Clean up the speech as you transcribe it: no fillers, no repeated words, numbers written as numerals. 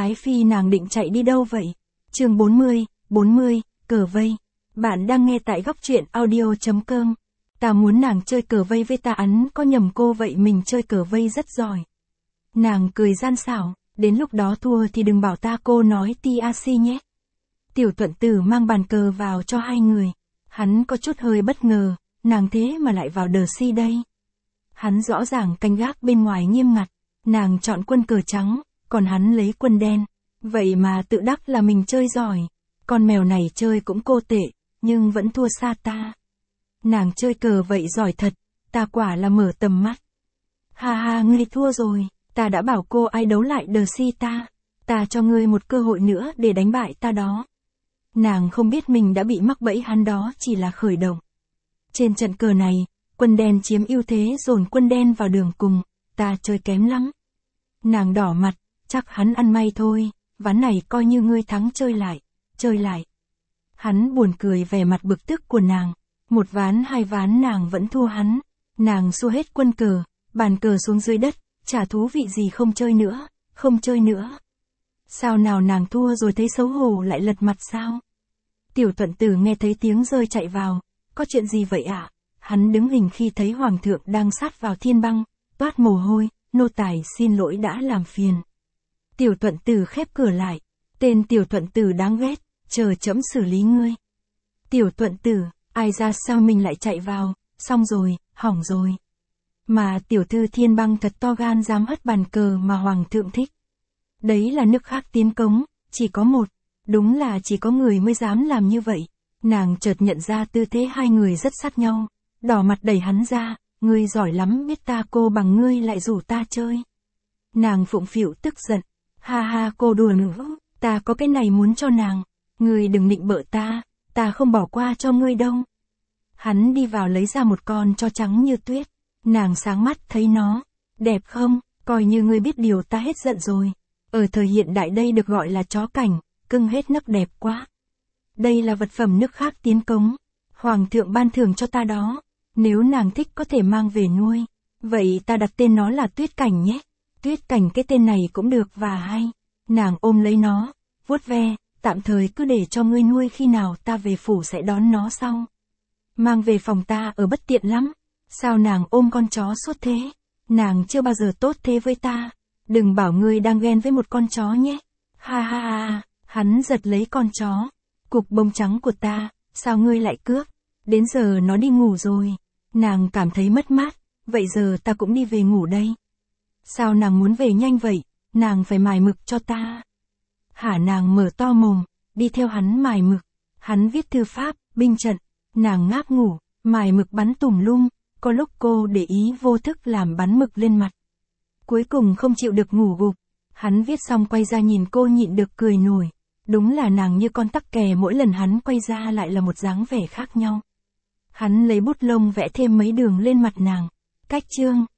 Ái Phi nàng định chạy đi đâu vậy? Chương 40, cờ vây. Bạn đang nghe tại góc truyện audio.com. Ta muốn nàng chơi cờ vây với ta, ắn có nhầm cô vậy, mình chơi cờ vây rất giỏi. Nàng cười gian xảo, đến lúc đó thua thì đừng bảo ta, cô nói TAC nhé. Tiểu Thuận Tử mang bàn cờ vào cho hai người. Hắn có chút hơi bất ngờ, nàng thế mà lại vào đờ si đây. Hắn rõ ràng canh gác bên ngoài nghiêm ngặt, nàng chọn quân cờ trắng, còn hắn lấy quân đen. Vậy mà tự đắc là mình chơi giỏi. Con mèo này chơi cũng cô tệ, nhưng vẫn thua xa ta. Nàng chơi cờ vậy giỏi thật, ta quả là mở tầm mắt. Ha ha, ngươi thua rồi, ta đã bảo cô ai đấu lại đờ si ta. Ta cho ngươi một cơ hội nữa để đánh bại ta đó. Nàng không biết mình đã bị mắc bẫy, hắn đó chỉ là khởi động. Trên trận cờ này, quân đen chiếm ưu thế dồn quân đen vào đường cùng, ta chơi kém lắm. Nàng đỏ mặt, chắc hắn ăn may thôi, ván này coi như ngươi thắng, chơi lại. Hắn buồn cười vẻ mặt bực tức của nàng, một ván hai ván nàng vẫn thua hắn, nàng xua hết quân cờ, bàn cờ xuống dưới đất, chả thú vị gì, không chơi nữa. Sao nào, nàng thua rồi thấy xấu hổ lại lật mặt sao? Tiểu Thuận Tử nghe thấy tiếng rơi chạy vào, có chuyện gì vậy ạ? Hắn đứng hình khi thấy hoàng thượng đang sát vào Thiên Băng, toát mồ hôi, nô tài xin lỗi đã làm phiền. Tiểu Thuận Tử khép cửa lại, tên Tiểu Thuận Tử đáng ghét, chờ trẫm xử lý ngươi. Tiểu Thuận Tử, ai ra sao mình lại chạy vào, xong rồi, hỏng rồi. Mà tiểu thư Thiên Băng thật to gan dám hất bàn cờ mà hoàng thượng thích. Đấy là nước khác tiến cống, chỉ có một, đúng là chỉ có người mới dám làm như vậy. Nàng chợt nhận ra tư thế hai người rất sát nhau, đỏ mặt đẩy hắn ra, ngươi giỏi lắm, biết ta cô bằng ngươi lại rủ ta chơi. Nàng phụng phịu tức giận, ha ha, cô đùa nữa, ta có cái này muốn cho nàng, ngươi đừng nịnh bợ ta không bỏ qua cho ngươi đâu. Hắn đi vào lấy ra một con chó trắng như tuyết, nàng sáng mắt thấy nó, đẹp không, coi như ngươi biết điều, ta hết giận rồi. Ở thời hiện đại đây được gọi là chó cảnh, cưng hết nấc, đẹp quá. Đây là vật phẩm nước khác tiến cống, hoàng thượng ban thưởng cho ta đó, nếu nàng thích có thể mang về nuôi. Vậy ta đặt tên nó là Tuyết Cảnh nhé. Tuyết Cảnh, cái tên này cũng được và hay. Nàng ôm lấy nó, vuốt ve, tạm thời cứ để cho ngươi nuôi, khi nào ta về phủ sẽ đón nó sau. Mang về phòng ta ở bất tiện lắm. Sao nàng ôm con chó suốt thế? Nàng chưa bao giờ tốt thế với ta. Đừng bảo ngươi đang ghen với một con chó nhé. Ha ha ha, hắn giật lấy con chó. Cục bông trắng của ta, sao ngươi lại cướp? Đến giờ nó đi ngủ rồi. Nàng cảm thấy mất mát, vậy giờ ta cũng đi về ngủ đây. Sao nàng muốn về nhanh vậy? Nàng phải mài mực cho ta. Hả? Nàng mở to mồm, đi theo hắn mài mực. Hắn viết thư pháp, binh trận. Nàng ngáp ngủ, mài mực bắn tùm lum. Có lúc cô để ý vô thức làm bắn mực lên mặt. Cuối cùng không chịu được ngủ gục. Hắn viết xong quay ra nhìn cô, nhịn được cười nổi. Đúng là nàng như con tắc kè, mỗi lần hắn quay ra lại là một dáng vẻ khác nhau. Hắn lấy bút lông vẽ thêm mấy đường lên mặt nàng. Cách chương.